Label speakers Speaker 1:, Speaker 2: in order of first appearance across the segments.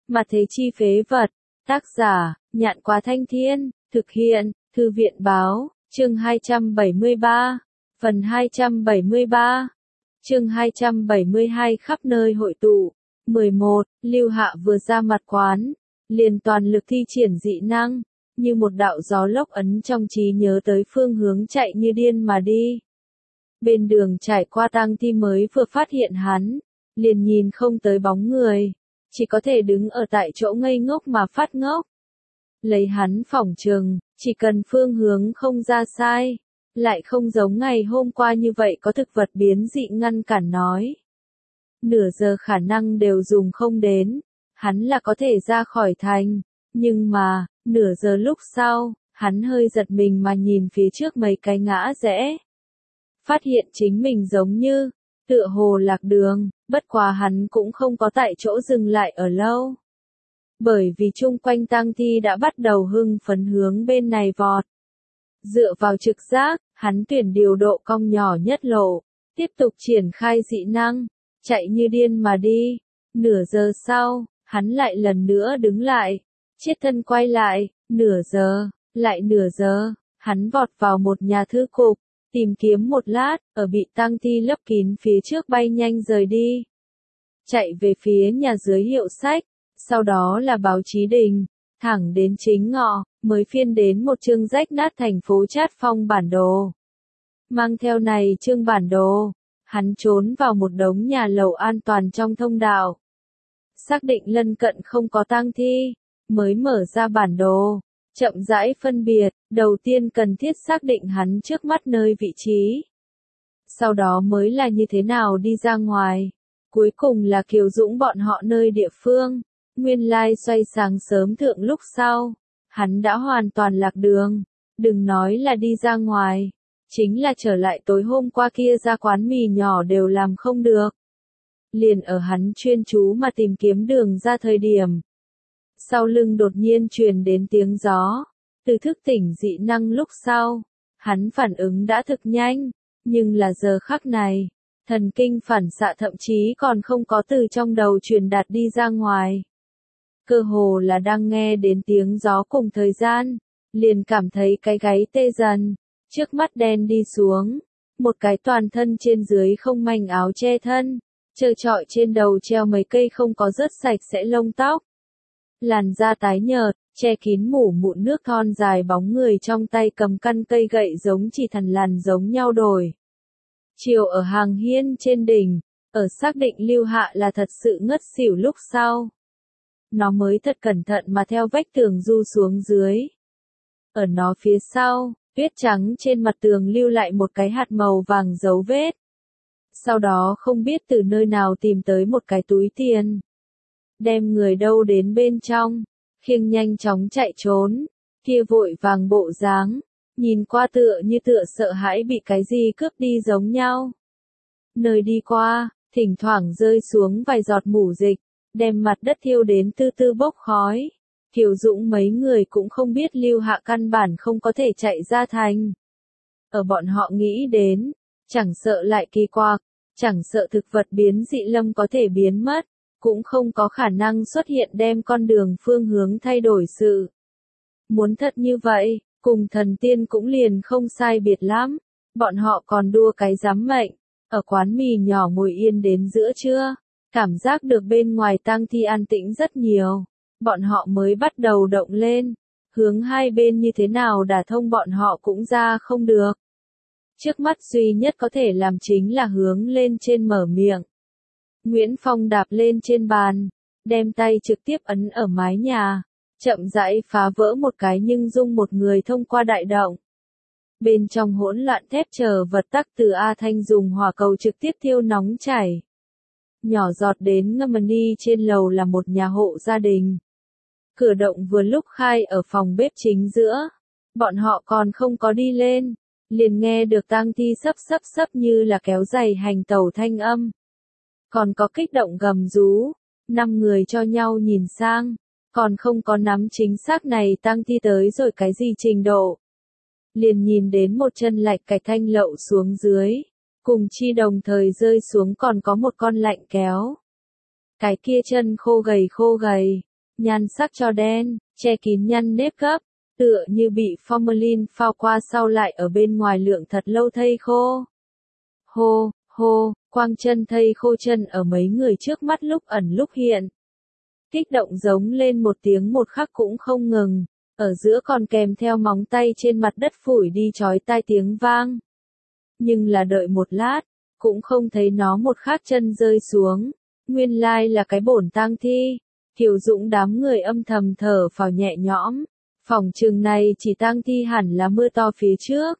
Speaker 1: Mà thế chi phế vật. Tác giả, Nhạn Quá Thanh Thiên, thực hiện, Thư viện Báo, chương 273, phần 273, chương 272 khắp nơi hội tụ. 11. Lưu Hạ vừa ra mặt quán, liền toàn lực thi triển dị năng, như một đạo gió lốc ấn trong trí nhớ tới phương hướng chạy như điên mà đi. Bên đường trải qua tang thi mới vừa phát hiện hắn, liền nhìn không tới bóng người, chỉ có thể đứng ở tại chỗ ngây ngốc mà phát ngốc. Lấy hắn phỏng chừng, chỉ cần phương hướng không ra sai, lại không giống ngày hôm qua như vậy có thực vật biến dị ngăn cản nói. Nửa giờ khả năng đều dùng không đến, hắn là có thể ra khỏi thành, nhưng mà, nửa giờ lúc sau, hắn hơi giật mình mà nhìn phía trước mấy cái ngã rẽ. Phát hiện chính mình giống như, tựa hồ lạc đường, bất quá hắn cũng không có tại chỗ dừng lại ở lâu. Bởi vì chung quanh tang thi đã bắt đầu hưng phấn hướng bên này vọt. Dựa vào trực giác, hắn tuyển điều độ cong nhỏ nhất lộ, tiếp tục triển khai dị năng, chạy như điên mà đi. Nửa giờ sau, hắn lại lần nữa đứng lại, chiết thân quay lại, nửa giờ, lại nửa giờ, hắn vọt vào một nhà thư cục, tìm kiếm một lát, ở bị tang thi lấp kín phía trước bay nhanh rời đi. Chạy về phía nhà dưới hiệu sách, sau đó là báo chí đình, thẳng đến chính ngọ, mới phiên đến một chương rách nát thành phố Trát Phong bản đồ. Mang theo này chương bản đồ, hắn trốn vào một đống nhà lầu an toàn trong thông đạo. Xác định lân cận không có tang thi, mới mở ra bản đồ, chậm rãi phân biệt, đầu tiên cần thiết xác định hắn trước mắt nơi vị trí. Sau đó mới là như thế nào đi ra ngoài, cuối cùng là Kiều Dũng bọn họ nơi địa phương. Nguyên lai xoay sáng sớm thượng lúc sau, hắn đã hoàn toàn lạc đường, đừng nói là đi ra ngoài, chính là trở lại tối hôm qua kia ra quán mì nhỏ đều làm không được. Liền ở hắn chuyên chú mà tìm kiếm đường ra thời điểm. Sau lưng đột nhiên truyền đến tiếng gió, từ thức tỉnh dị năng lúc sau, hắn phản ứng đã thực nhanh, nhưng là giờ khắc này, thần kinh phản xạ thậm chí còn không có từ trong đầu truyền đạt đi ra ngoài. Cơ hồ là đang nghe đến tiếng gió cùng thời gian, liền cảm thấy cái gáy tê dần, trước mắt đen đi xuống, một cái toàn thân trên dưới không manh áo che thân, trơ trọi trên đầu treo mấy cây không có rớt sạch sẽ lông tóc. Làn da tái nhợt, che kín mủ mụn nước thon dài bóng người trong tay cầm căn cây gậy giống chỉ thần lằn giống nhau đổi. Chiều ở hàng hiên trên đỉnh, ở xác định Lưu Hạ là thật sự ngất xỉu lúc sau. Nó mới thật cẩn thận mà theo vách tường du xuống dưới. Ở nó phía sau, tuyết trắng trên mặt tường lưu lại một cái hạt màu vàng dấu vết. Sau đó không biết từ nơi nào tìm tới một cái túi tiền. Đem người đâu đến bên trong, khiêng nhanh chóng chạy trốn, kia vội vàng bộ dáng, nhìn qua tựa như tựa sợ hãi bị cái gì cướp đi giống nhau. Nơi đi qua, thỉnh thoảng rơi xuống vài giọt mủ dịch, đem mặt đất thiêu đến tư tư bốc khói. Kiều Dũng mấy người cũng không biết Lưu Hạ căn bản không có thể chạy ra thành. Ở bọn họ nghĩ đến, chẳng sợ lại kỳ quặc, chẳng sợ thực vật biến dị lâm có thể biến mất, cũng không có khả năng xuất hiện đem con đường phương hướng thay đổi sự. Muốn thật như vậy, cùng thần tiên cũng liền không sai biệt lắm, bọn họ còn đua cái giám mệnh, ở quán mì nhỏ ngồi yên đến giữa trưa, cảm giác được bên ngoài tang thi an tĩnh rất nhiều, bọn họ mới bắt đầu động lên, hướng hai bên như thế nào đả thông bọn họ cũng ra không được. Trước mắt duy nhất có thể làm chính là hướng lên trên mở miệng. Nguyễn Phong đạp lên trên bàn, đem tay trực tiếp ấn ở mái nhà, chậm rãi phá vỡ một cái nhưng dung một người thông qua đại động. Bên trong hỗn loạn thép chờ vật tắc từ A Thanh dùng hỏa cầu trực tiếp thiêu nóng chảy. Nhỏ giọt đến Ngâm-ni trên lầu là một nhà hộ gia đình. Cửa động vừa lúc khai ở phòng bếp chính giữa. Bọn họ còn không có đi lên, liền nghe được tang thi sấp như là kéo giày hành tẩu thanh âm. Còn có kích động gầm rú, 5 người cho nhau nhìn sang, còn không có nắm chính xác này tang thi tới rồi cái gì trình độ. Liền nhìn đến một chân lạch cạch thanh lậu xuống dưới, cùng chi đồng thời rơi xuống còn có một con lạnh kéo. Cái kia chân khô gầy, nhan sắc cho đen, che kín nhăn nếp gấp, tựa như bị formalin phao qua sau lại ở bên ngoài lượng thật lâu thây khô. Hô, hô, quang chân thây khô chân ở mấy người trước mắt lúc ẩn lúc hiện. Kích động giống lên một tiếng một khắc cũng không ngừng, ở giữa còn kèm theo móng tay trên mặt đất phủi đi chói tai tiếng vang. Nhưng là đợi một lát, cũng không thấy nó một khắc chân rơi xuống, nguyên lai là cái bổn tang thi. Kiều Dũng đám người âm thầm thở phào nhẹ nhõm, phòng trường này chỉ tang thi hẳn là mưa to phía trước.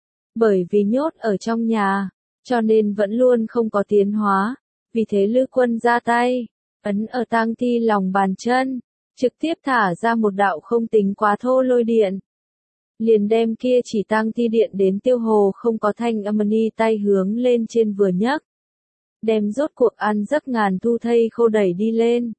Speaker 1: Bởi vì nhốt ở trong nhà, cho nên vẫn luôn không có tiến hóa, vì thế Lư Quân ra tay, ấn ở tang thi lòng bàn chân, trực tiếp thả ra một đạo không tính quá thô lôi điện. Liền đem kia chỉ tang thi điện đến tiêu hồ không có thanh âm ni tay hướng lên trên vừa nhấc. Đem rốt cuộc ăn giấc ngàn thu thây khô đẩy đi lên.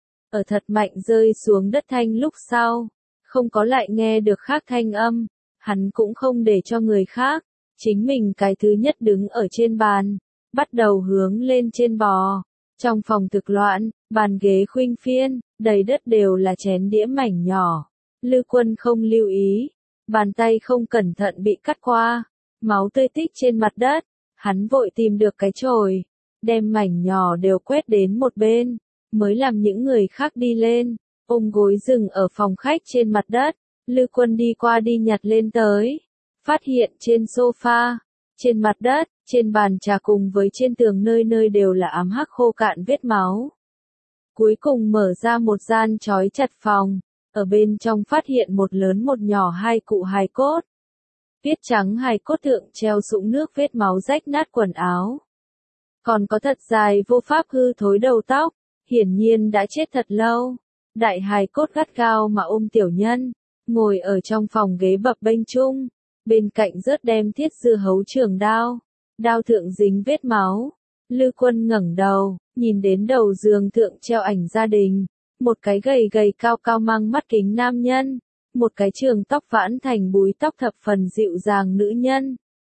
Speaker 1: Ở thật mạnh rơi xuống đất thanh lúc sau, không có lại nghe được khác thanh âm, hắn cũng không để cho người khác, chính mình cái thứ nhất đứng ở trên bàn, bắt đầu hướng lên trên bò. Trong phòng thực loạn, bàn ghế khuynh phiên, đầy đất đều là chén đĩa mảnh nhỏ. Lư Quân không lưu ý, bàn tay không cẩn thận bị cắt qua, máu tươi tích trên mặt đất, hắn vội tìm được cái chổi, đem mảnh nhỏ đều quét đến một bên, mới làm những người khác đi lên, ôm gối rừng ở phòng khách trên mặt đất. Lư Quân đi qua đi nhặt lên tới, phát hiện trên sofa, trên mặt đất, trên bàn trà cùng với trên tường nơi nơi đều là ám hắc khô cạn vết máu. Cuối cùng mở ra một gian trói chặt phòng, ở bên trong phát hiện một lớn một nhỏ hai cụ hài cốt. Viết trắng hài cốt thượng treo sũng nước vết máu rách nát quần áo. Còn có thật dài vô pháp hư thối đầu tóc, hiển nhiên đã chết thật lâu. Đại hài cốt gắt gao mà ôm tiểu nhân, ngồi ở trong phòng ghế bập bênh chung, bên cạnh rớt đem thiết dưa hấu trường đao, đao thượng dính vết máu. Lư Quân ngẩng đầu, nhìn đến đầu giường thượng treo ảnh gia đình, một cái gầy gầy cao cao mang mắt kính nam nhân, một cái trường tóc vãn thành búi tóc thập phần dịu dàng nữ nhân.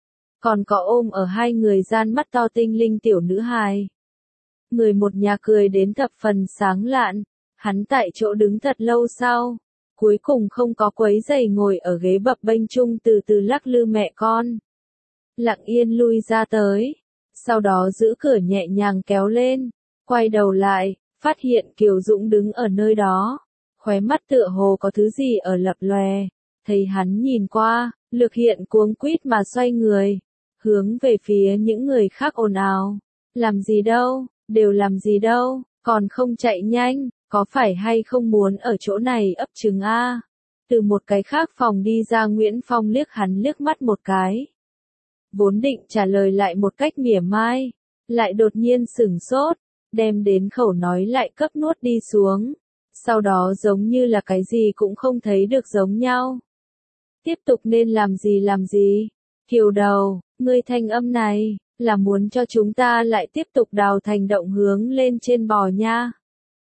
Speaker 1: Còn có ôm ở hai người gian mắt to tinh linh tiểu nữ hài. Người một nhà cười đến thập phần sáng lạn, hắn tại chỗ đứng thật lâu sau, cuối cùng không có quấy giày ngồi ở ghế bập bênh chung từ từ lắc lư mẹ con. Lặng yên lui ra tới, sau đó giữ cửa nhẹ nhàng kéo lên, quay đầu lại, phát hiện Kiều Dũng đứng ở nơi đó, khóe mắt tựa hồ có thứ gì ở lập lòe, thấy hắn nhìn qua, Lược Hiện cuống quýt mà xoay người, hướng về phía những người khác ồn ào, làm gì đâu, đều làm gì đâu, còn không chạy nhanh, có phải hay không muốn ở chỗ này ấp trứng a? Từ một cái khác phòng đi ra Nguyễn Phong liếc hắn liếc mắt một cái. Vốn định trả lời lại một cách mỉa mai, lại đột nhiên sửng sốt, đem đến khẩu nói lại cấp nuốt đi xuống. Sau đó giống như là cái gì cũng không thấy được giống nhau. Tiếp tục nên làm gì? Kiều đầu, ngươi thanh âm này, là muốn cho chúng ta lại tiếp tục đào thành động hướng lên trên bò nha.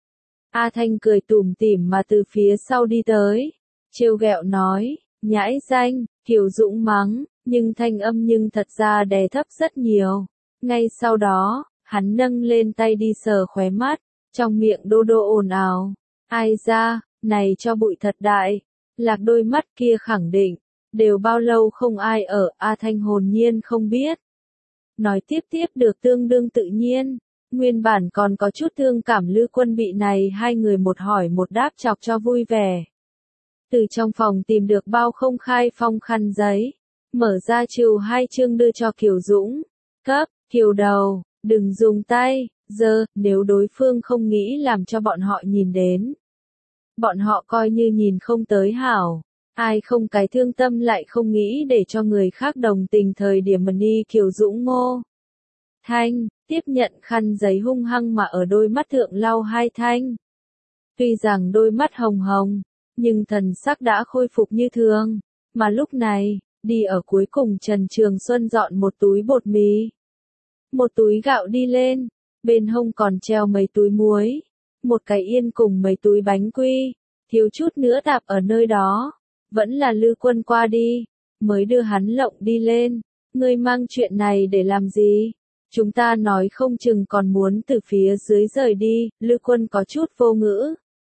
Speaker 1: A Thanh cười tủm tỉm mà từ phía sau đi tới, trêu ghẹo nói, nhãi danh, Kiều Dũng mắng, nhưng thanh âm nhưng thật ra đè thấp rất nhiều. Ngay sau đó, hắn nâng lên tay đi sờ khóe mắt, trong miệng đô đô ồn ào, ai ra, này cho bụi thật đại, lạc đôi mắt kia khẳng định, đều bao lâu không ai ở, A Thanh hồn nhiên không biết. Nói tiếp được tương đương tự nhiên, nguyên bản còn có chút thương cảm Lư Quân bị này hai người một hỏi một đáp chọc cho vui vẻ. Từ trong phòng tìm được bao không khai phong khăn giấy, mở ra trừ hai chương đưa cho Kiều Dũng, cấp, Kiều đầu, đừng dùng tay, giờ, nếu đối phương không nghĩ làm cho bọn họ nhìn đến. Bọn họ coi như nhìn không tới hảo, ai không cái thương tâm lại không nghĩ để cho người khác đồng tình thời điểm mình đi Kiều Dũng ngô. Thanh, tiếp nhận khăn giấy hung hăng mà ở đôi mắt thượng lau hai thanh. Tuy rằng đôi mắt hồng hồng, nhưng thần sắc đã khôi phục như thường, mà lúc này, đi ở cuối cùng Trần Trường Xuân dọn một túi bột mì. Một túi gạo đi lên, bên hông còn treo mấy túi muối, một cái yên cùng mấy túi bánh quy, thiếu chút nữa đạp ở nơi đó, vẫn là Lư Quân qua đi, mới đưa hắn lộng đi lên, ngươi mang chuyện này để làm gì? Chúng ta nói không chừng còn muốn từ phía dưới rời đi, Lư Quân có chút vô ngữ.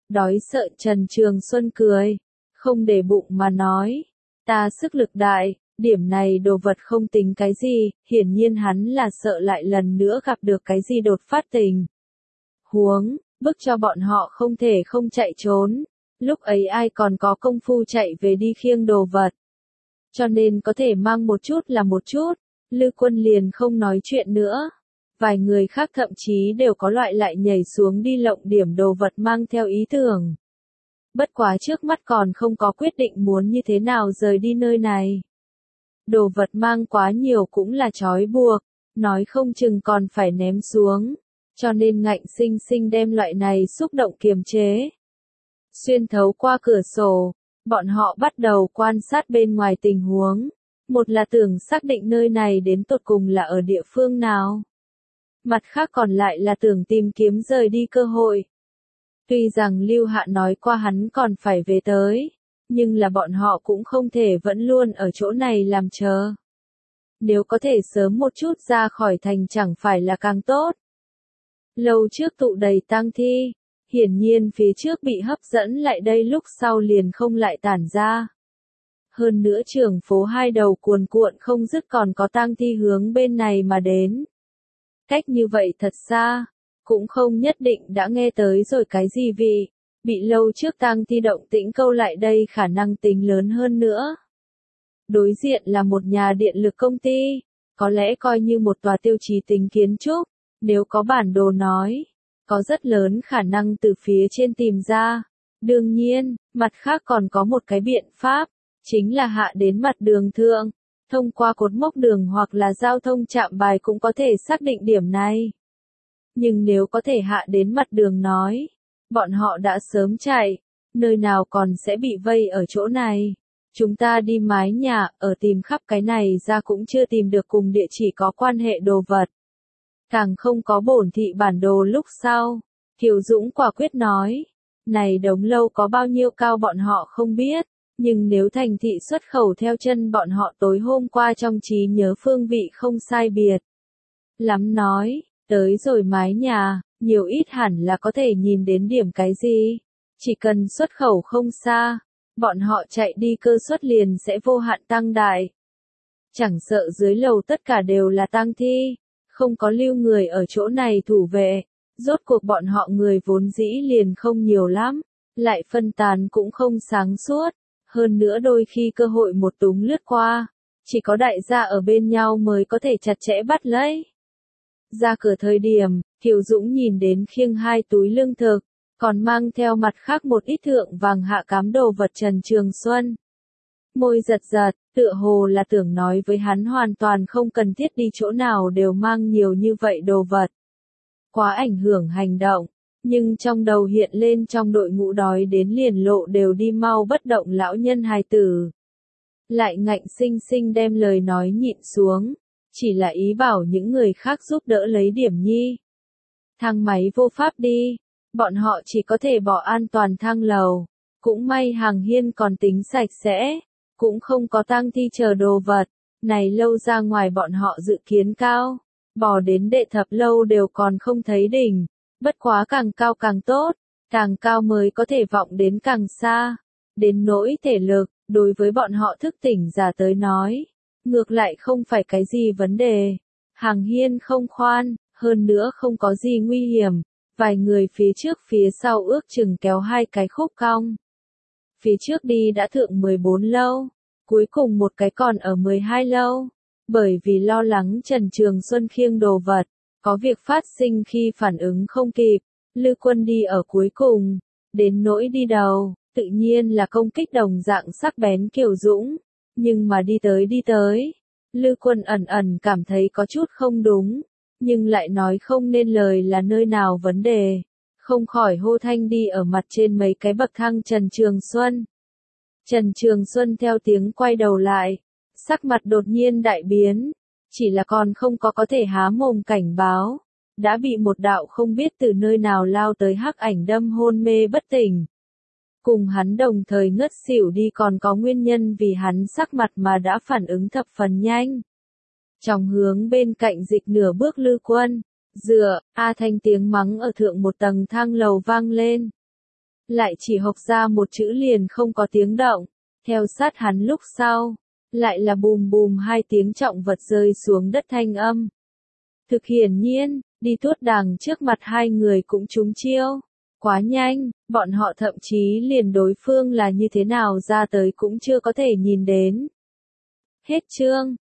Speaker 1: Đói sợ Trần Trường Xuân cười, không để bụng mà nói, ta sức lực đại, điểm này đồ vật không tính cái gì, hiển nhiên hắn là sợ lại lần nữa gặp được cái gì đột phát tình huống, bức cho bọn họ không thể không chạy trốn, lúc ấy ai còn có công phu chạy về đi khiêng đồ vật. Cho nên có thể mang một chút là một chút, Lư Quân liền không nói chuyện nữa. Vài người khác thậm chí đều có loại lại nhảy xuống đi lộng điểm đồ vật mang theo ý tưởng. Bất quá trước mắt còn không có quyết định muốn như thế nào rời đi nơi này. Đồ vật mang quá nhiều cũng là trói buộc, nói không chừng còn phải ném xuống, cho nên ngạnh sinh sinh đem loại này xúc động kiềm chế. Xuyên thấu qua cửa sổ, bọn họ bắt đầu quan sát bên ngoài tình huống. Một là tưởng xác định nơi này đến tột cùng là ở địa phương nào. Mặt khác còn lại là tưởng tìm kiếm rời đi cơ hội. Tuy rằng Lưu Hạ nói qua hắn còn phải về tới, nhưng là bọn họ cũng không thể vẫn luôn ở chỗ này làm chờ. Nếu có thể sớm một chút ra khỏi thành chẳng phải là càng tốt. Lâu trước tụ đầy tang thi, hiển nhiên phía trước bị hấp dẫn lại đây lúc sau liền không lại tản ra. Hơn nữa trường phố hai đầu cuồn cuộn không dứt còn có tang thi hướng bên này mà đến. Cách như vậy thật xa, cũng không nhất định đã nghe tới rồi cái gì vị, bị lâu trước tang thi động tĩnh câu lại đây khả năng tính lớn hơn nữa. Đối diện là một nhà điện lực công ty, có lẽ coi như một tòa tiêu chí tính kiến trúc, nếu có bản đồ nói, có rất lớn khả năng từ phía trên tìm ra. Đương nhiên, mặt khác còn có một cái biện pháp, chính là hạ đến mặt đường thượng, thông qua cột mốc đường hoặc là giao thông trạm bài cũng có thể xác định điểm này. Nhưng nếu có thể hạ đến mặt đường nói, bọn họ đã sớm chạy, nơi nào còn sẽ bị vây ở chỗ này. Chúng ta đi mái nhà, ở tìm khắp cái này ra cũng chưa tìm được cùng địa chỉ có quan hệ đồ vật. Càng không có bổn thị bản đồ lúc sau. Kiều Dũng quả quyết nói, này đống lâu có bao nhiêu cao bọn họ không biết, nhưng nếu thành thị xuất khẩu theo chân bọn họ tối hôm qua trong trí nhớ phương vị không sai biệt. Lắm nói, tới rồi mái nhà, nhiều ít hẳn là có thể nhìn đến điểm cái gì. Chỉ cần xuất khẩu không xa, bọn họ chạy đi cơ suất liền sẽ vô hạn tăng đại. Chẳng sợ dưới lầu tất cả đều là tang thi, không có lưu người ở chỗ này thủ vệ, rốt cuộc bọn họ người vốn dĩ liền không nhiều lắm, lại phân tán cũng không sáng suốt, hơn nữa đôi khi cơ hội một túng lướt qua, chỉ có đại gia ở bên nhau mới có thể chặt chẽ bắt lấy. Ra cửa thời điểm, Kiều Dũng nhìn đến khiêng hai túi lương thực, còn mang theo mặt khác một ít thượng vàng hạ cám đồ vật Trần Trường Xuân. Môi giật giật, tựa hồ là tưởng nói với hắn hoàn toàn không cần thiết đi chỗ nào đều mang nhiều như vậy đồ vật. Quá ảnh hưởng hành động, nhưng trong đầu hiện lên trong đội ngũ đói đến liền lộ đều đi mau bất động lão nhân hài tử. Lại ngạnh sinh sinh đem lời nói nhịn xuống, chỉ là ý bảo những người khác giúp đỡ lấy điểm nhi. Thang máy vô pháp đi, bọn họ chỉ có thể bỏ an toàn thang lầu, cũng may hàng hiên còn tính sạch sẽ, cũng không có tang thi chờ đồ vật, này lâu ra ngoài bọn họ dự kiến cao, bò đến đệ thập lâu đều còn không thấy đỉnh, bất quá càng cao càng tốt, càng cao mới có thể vọng đến càng xa, đến nỗi thể lực, đối với bọn họ thức tỉnh giả tới nói, ngược lại không phải cái gì vấn đề, hàng hiên không khoan, hơn nữa không có gì nguy hiểm, vài người phía trước phía sau ước chừng kéo hai cái khúc cong. Phía trước đi đã thượng 14 lâu, cuối cùng một cái còn ở 12 lâu, bởi vì lo lắng Trần Trường Xuân khiêng đồ vật, có việc phát sinh khi phản ứng không kịp, Lư Quân đi ở cuối cùng, đến nỗi đi đầu, tự nhiên là công kích đồng dạng sắc bén Kiều Dũng, nhưng mà đi tới, Lư Quân ẩn ẩn cảm thấy có chút không đúng, nhưng lại nói không nên lời là nơi nào vấn đề, không khỏi hô thanh đi ở mặt trên mấy cái bậc thang Trần Trường Xuân. Trần Trường Xuân theo tiếng quay đầu lại, sắc mặt đột nhiên đại biến, chỉ là còn không có thể há mồm cảnh báo, đã bị một đạo không biết từ nơi nào lao tới hắc ảnh đâm hôn mê bất tỉnh. Cùng hắn đồng thời ngất xỉu đi còn có nguyên nhân vì hắn sắc mặt mà đã phản ứng thập phần nhanh. Trong hướng bên cạnh dịch nửa bước Lư Quân, dựa, A thanh tiếng mắng ở thượng một tầng thang lầu vang lên. lại chỉ hộc ra một chữ liền không có tiếng động. Theo sát hắn lúc sau, lại là bùm bùm hai tiếng trọng vật rơi xuống đất thanh âm. Thực hiển nhiên, đi tuốt đàng trước mặt hai người cũng trúng chiêu. Quá nhanh, bọn họ thậm chí liền đối phương là như thế nào ra tới cũng chưa có thể nhìn đến. Hết chương.